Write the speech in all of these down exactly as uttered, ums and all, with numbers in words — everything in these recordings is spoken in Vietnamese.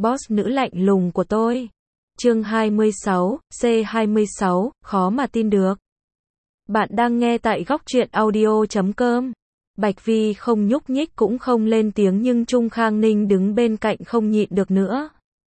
boss nữ lạnh lùng của tôi. Chương hai mươi sáu, C hai mươi sáu, khó mà tin được. Bạn đang nghe tại góc truyện audio chấm com. Bạch Vi không nhúc nhích cũng không lên tiếng nhưng Trung Khang Ninh đứng bên cạnh không nhịn được nữa.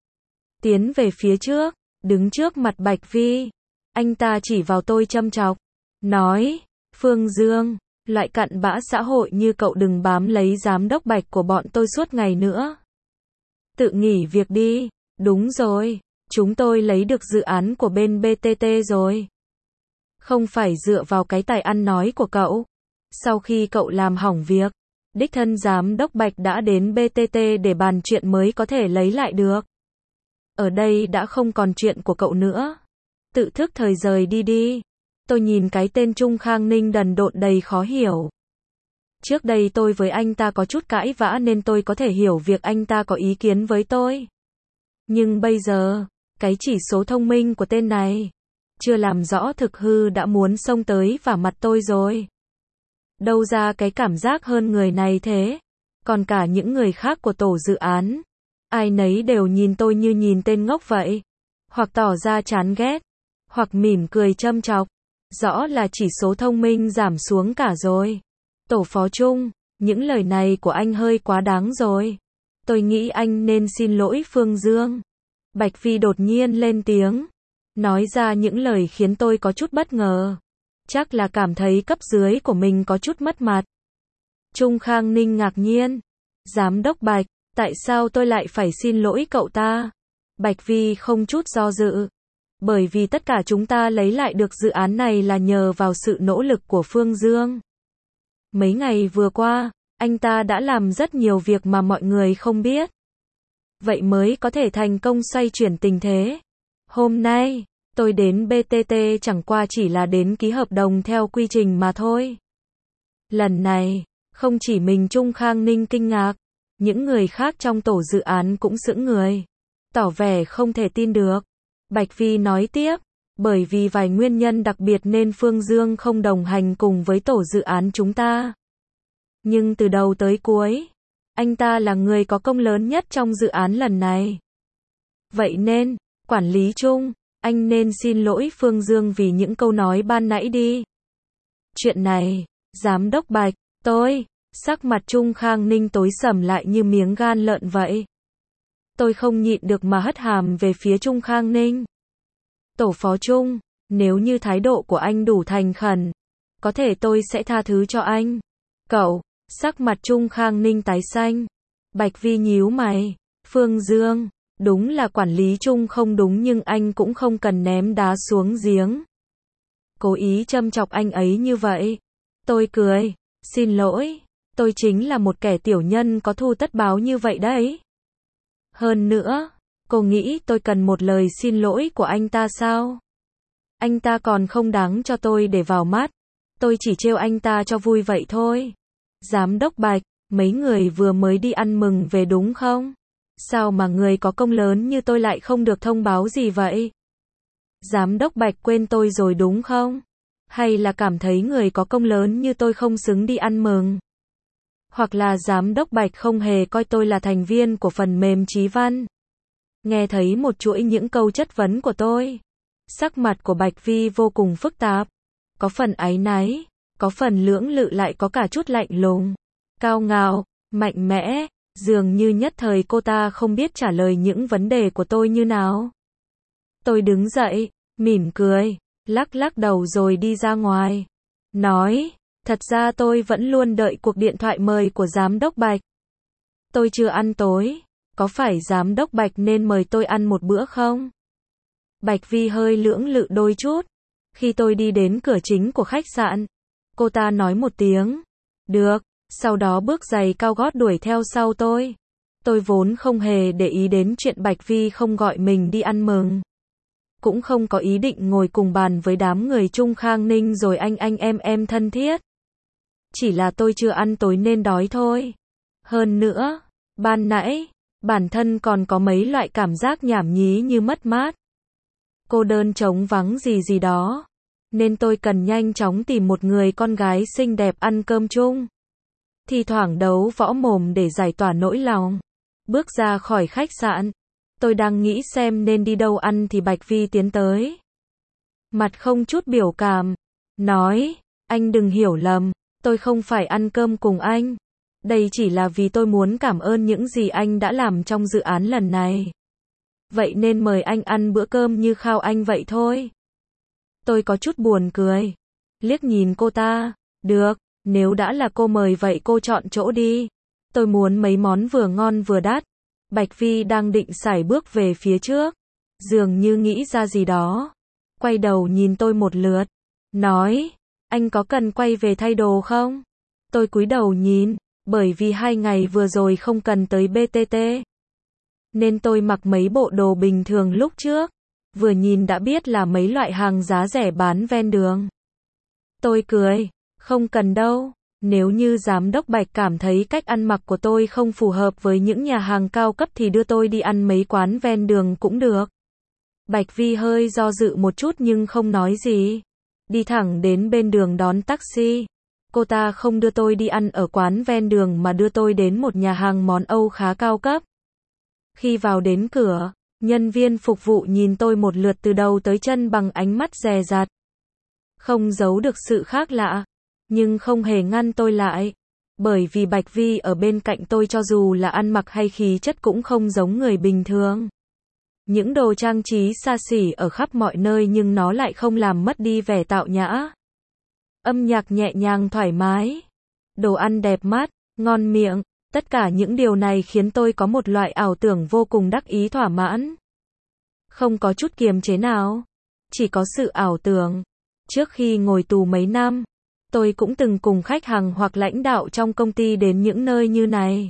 Tiến về phía trước, đứng trước mặt Bạch Vi. Anh ta chỉ vào tôi châm chọc. Nói, Phương Dương, loại cặn bã xã hội như cậu đừng bám lấy giám đốc Bạch của bọn tôi suốt ngày nữa. Tự nghỉ việc đi. Đúng rồi, chúng tôi lấy được dự án của bên bê tê tê rồi. Không phải dựa vào cái tài ăn nói của cậu. Sau khi cậu làm hỏng việc, đích thân giám đốc Bạch đã đến bê tê tê để bàn chuyện mới có thể lấy lại được. Ở đây đã không còn chuyện của cậu nữa. Tự thức thời rời đi đi. Tôi nhìn cái tên Trung Khang Ninh đần độn đầy khó hiểu. Trước đây tôi với anh ta có chút cãi vã nên tôi có thể hiểu việc anh ta có ý kiến với tôi. Nhưng bây giờ, cái chỉ số thông minh của tên này, chưa làm rõ thực hư đã muốn xông tới vào mặt tôi rồi. Đâu ra cái cảm giác hơn người này thế. Còn cả những người khác của tổ dự án, ai nấy đều nhìn tôi như nhìn tên ngốc vậy. Hoặc tỏ ra chán ghét, hoặc mỉm cười châm chọc. Rõ là chỉ số thông minh giảm xuống cả rồi. Tổ phó Trung, những lời này của anh hơi quá đáng rồi. Tôi nghĩ anh nên xin lỗi Phương Dương. Bạch Phi đột nhiên lên tiếng, nói ra những lời khiến tôi có chút bất ngờ. Chắc là cảm thấy cấp dưới của mình có chút mất mặt. Trung Khang Ninh ngạc nhiên. Giám đốc Bạch, tại sao tôi lại phải xin lỗi cậu ta? Bạch Vi không chút do dự. Bởi vì tất cả chúng ta lấy lại được dự án này là nhờ vào sự nỗ lực của Phương Dương. Mấy ngày vừa qua, anh ta đã làm rất nhiều việc mà mọi người không biết. Vậy mới có thể thành công xoay chuyển tình thế. Hôm nay, tôi đến bê tê tê chẳng qua chỉ là đến ký hợp đồng theo quy trình mà thôi. Lần này, không chỉ mình Trung Khang Ninh kinh ngạc, những người khác trong tổ dự án cũng sững người, tỏ vẻ không thể tin được. Bạch Vi nói tiếp, bởi vì vài nguyên nhân đặc biệt nên Phương Dương không đồng hành cùng với tổ dự án chúng ta. Nhưng từ đầu tới cuối, anh ta là người có công lớn nhất trong dự án lần này. Vậy nên, quản lý Trung, anh nên xin lỗi Phương Dương vì những câu nói ban nãy đi. Chuyện này, giám đốc Bạch, tôi, sắc mặt Trung Khang Ninh tối sầm lại như miếng gan lợn vậy. Tôi không nhịn được mà hất hàm về phía Trung Khang Ninh. Tổ phó Trung, nếu như thái độ của anh đủ thành khẩn, có thể tôi sẽ tha thứ cho anh. Cậu, sắc mặt Trung Khang Ninh tái xanh. Bạch Vi nhíu mày. Phương Dương, đúng là quản lý Trung không đúng nhưng anh cũng không cần ném đá xuống giếng. Cố ý châm chọc anh ấy như vậy. Tôi cười. Xin lỗi, tôi chính là một kẻ tiểu nhân có thù tất báo như vậy đấy. Hơn nữa, cô nghĩ tôi cần một lời xin lỗi của anh ta sao? Anh ta còn không đáng cho tôi để vào mắt. Tôi chỉ trêu anh ta cho vui vậy thôi. Giám đốc Bạch, mấy người vừa mới đi ăn mừng về đúng không? Sao mà người có công lớn như tôi lại không được thông báo gì vậy? Giám đốc Bạch quên tôi rồi đúng không? Hay là cảm thấy người có công lớn như tôi không xứng đi ăn mừng? Hoặc là giám đốc Bạch không hề coi tôi là thành viên của phần mềm Chí Văn? Nghe thấy một chuỗi những câu chất vấn của tôi, sắc mặt của Bạch Vi vô cùng phức tạp. Có phần áy náy, có phần lưỡng lự lại có cả chút lạnh lùng, cao ngạo, mạnh mẽ, dường như nhất thời cô ta không biết trả lời những vấn đề của tôi như nào. Tôi đứng dậy, mỉm cười, lắc lắc đầu rồi đi ra ngoài. Nói, thật ra tôi vẫn luôn đợi cuộc điện thoại mời của giám đốc Bạch. Tôi chưa ăn tối, có phải giám đốc Bạch nên mời tôi ăn một bữa không? Bạch Vi hơi lưỡng lự đôi chút. Khi tôi đi đến cửa chính của khách sạn, cô ta nói một tiếng, được, sau đó bước giày cao gót đuổi theo sau tôi. Tôi vốn không hề để ý đến chuyện Bạch Vi không gọi mình đi ăn mừng. Cũng không có ý định ngồi cùng bàn với đám người Trung Khang Ninh rồi anh anh em em thân thiết. Chỉ là tôi chưa ăn tối nên đói thôi. Hơn nữa, ban nãy, bản thân còn có mấy loại cảm giác nhảm nhí như mất mát, cô đơn trống vắng gì gì đó. Nên tôi cần nhanh chóng tìm một người con gái xinh đẹp ăn cơm chung. Thì thoảng đấu võ mồm để giải tỏa nỗi lòng. Bước ra khỏi khách sạn, Tôi đang nghĩ xem nên đi đâu ăn thì Bạch Vi tiến tới. Mặt không chút biểu cảm. Nói, anh đừng hiểu lầm, tôi không phải ăn cơm cùng anh. Đây chỉ là vì tôi muốn cảm ơn những gì anh đã làm trong dự án lần này. Vậy nên mời anh ăn bữa cơm như khao anh vậy thôi. Tôi có chút buồn cười. Liếc nhìn cô ta. Được, nếu đã là cô mời vậy cô chọn chỗ đi. Tôi muốn mấy món vừa ngon vừa đắt. Bạch Vi đang định sải bước về phía trước. Dường như nghĩ ra gì đó. Quay đầu nhìn tôi một lượt. Nói, anh có cần quay về thay đồ không? Tôi cúi đầu nhìn. Bởi vì hai ngày vừa rồi không cần tới bê tê tê. Nên tôi mặc mấy bộ đồ bình thường lúc trước. Vừa nhìn đã biết là mấy loại hàng giá rẻ bán ven đường. Tôi cười. Không cần đâu. Nếu như giám đốc Bạch cảm thấy cách ăn mặc của tôi không phù hợp với những nhà hàng cao cấp thì đưa tôi đi ăn mấy quán ven đường cũng được. Bạch Vi hơi do dự một chút nhưng không nói gì. Đi thẳng đến bên đường đón taxi. Cô ta không đưa tôi đi ăn ở quán ven đường mà đưa tôi đến một nhà hàng món Âu khá cao cấp. Khi vào đến cửa, nhân viên phục vụ nhìn tôi một lượt từ đầu tới chân bằng ánh mắt dè dặt. Không giấu được sự khác lạ, nhưng không hề ngăn tôi lại. Bởi vì Bạch Vi ở bên cạnh tôi cho dù là ăn mặc hay khí chất cũng không giống người bình thường. Những đồ trang trí xa xỉ ở khắp mọi nơi nhưng nó lại không làm mất đi vẻ tạo nhã. Âm nhạc nhẹ nhàng thoải mái. Đồ ăn đẹp mắt, ngon miệng. Tất cả những điều này khiến tôi có một loại ảo tưởng vô cùng đắc ý thỏa mãn. Không có chút kiềm chế nào. Chỉ có sự ảo tưởng. Trước khi ngồi tù mấy năm, tôi cũng từng cùng khách hàng hoặc lãnh đạo trong công ty đến những nơi như này.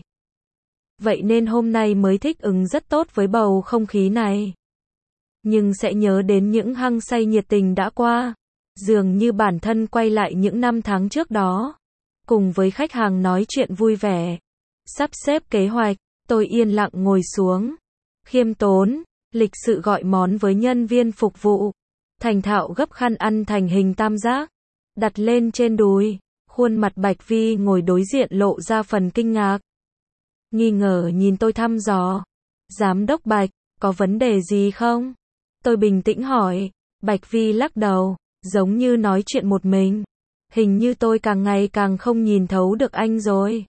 Vậy nên hôm nay mới thích ứng rất tốt với bầu không khí này. Nhưng sẽ nhớ đến những hăng say nhiệt tình đã qua. Dường như bản thân quay lại những năm tháng trước đó. Cùng với khách hàng nói chuyện vui vẻ. Sắp xếp kế hoạch, tôi yên lặng ngồi xuống. Khiêm tốn, lịch sự gọi món với nhân viên phục vụ. Thành thạo gấp khăn ăn thành hình tam giác. Đặt lên trên đùi. Khuôn mặt Bạch Vi ngồi đối diện lộ ra phần kinh ngạc. Nghi ngờ nhìn tôi thăm dò. Giám đốc Bạch, có vấn đề gì không? Tôi bình tĩnh hỏi. Bạch Vi lắc đầu, giống như nói chuyện một mình. Hình như tôi càng ngày càng không nhìn thấu được anh rồi.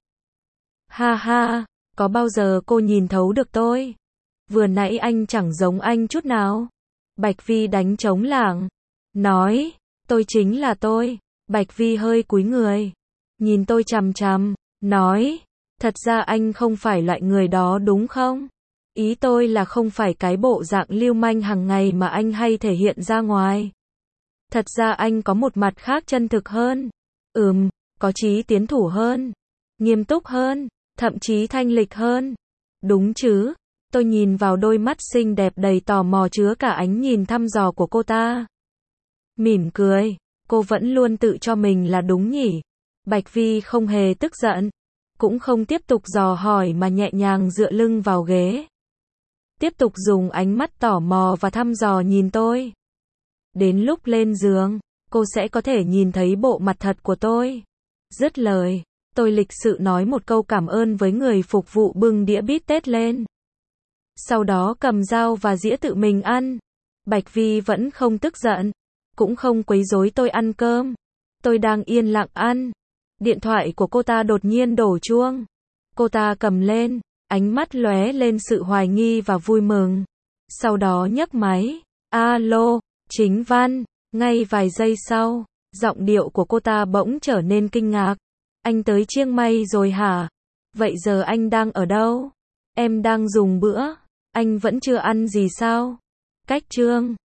Ha ha, có bao giờ cô nhìn thấu được tôi? Vừa nãy anh chẳng giống anh chút nào. Bạch Vi đánh trống lảng. Nói, tôi chính là tôi. Bạch Vi hơi cúi người. Nhìn tôi chằm chằm. Nói, thật ra anh không phải loại người đó đúng không? Ý tôi là không phải cái bộ dạng lưu manh hàng ngày mà anh hay thể hiện ra ngoài. Thật ra anh có một mặt khác chân thực hơn. Ừm, có chí tiến thủ hơn. Nghiêm túc hơn. Thậm chí thanh lịch hơn. Đúng chứ? Tôi nhìn vào đôi mắt xinh đẹp đầy tò mò chứa cả ánh nhìn thăm dò của cô ta. Mỉm cười. Cô vẫn luôn tự cho mình là đúng nhỉ? Bạch Vi không hề tức giận. Cũng không tiếp tục dò hỏi mà nhẹ nhàng dựa lưng vào ghế. Tiếp tục dùng ánh mắt tò mò và thăm dò nhìn tôi. Đến lúc lên giường, cô sẽ có thể nhìn thấy bộ mặt thật của tôi. Dứt lời, tôi lịch sự nói một câu cảm ơn với người phục vụ bưng đĩa bít tết lên. Sau đó cầm dao và dĩa tự mình ăn. Bạch Vi vẫn không tức giận, cũng không quấy rối tôi ăn cơm. Tôi đang yên lặng ăn. Điện thoại của cô ta đột nhiên đổ chuông. Cô ta cầm lên, ánh mắt lóe lên sự hoài nghi và vui mừng. Sau đó nhấc máy. Alo, Chính Văn. Ngay vài giây sau, giọng điệu của cô ta bỗng trở nên kinh ngạc. Anh tới Chiang Mai rồi hả? Vậy giờ anh đang ở đâu? Em đang dùng bữa. Anh vẫn chưa ăn gì sao? Cách chương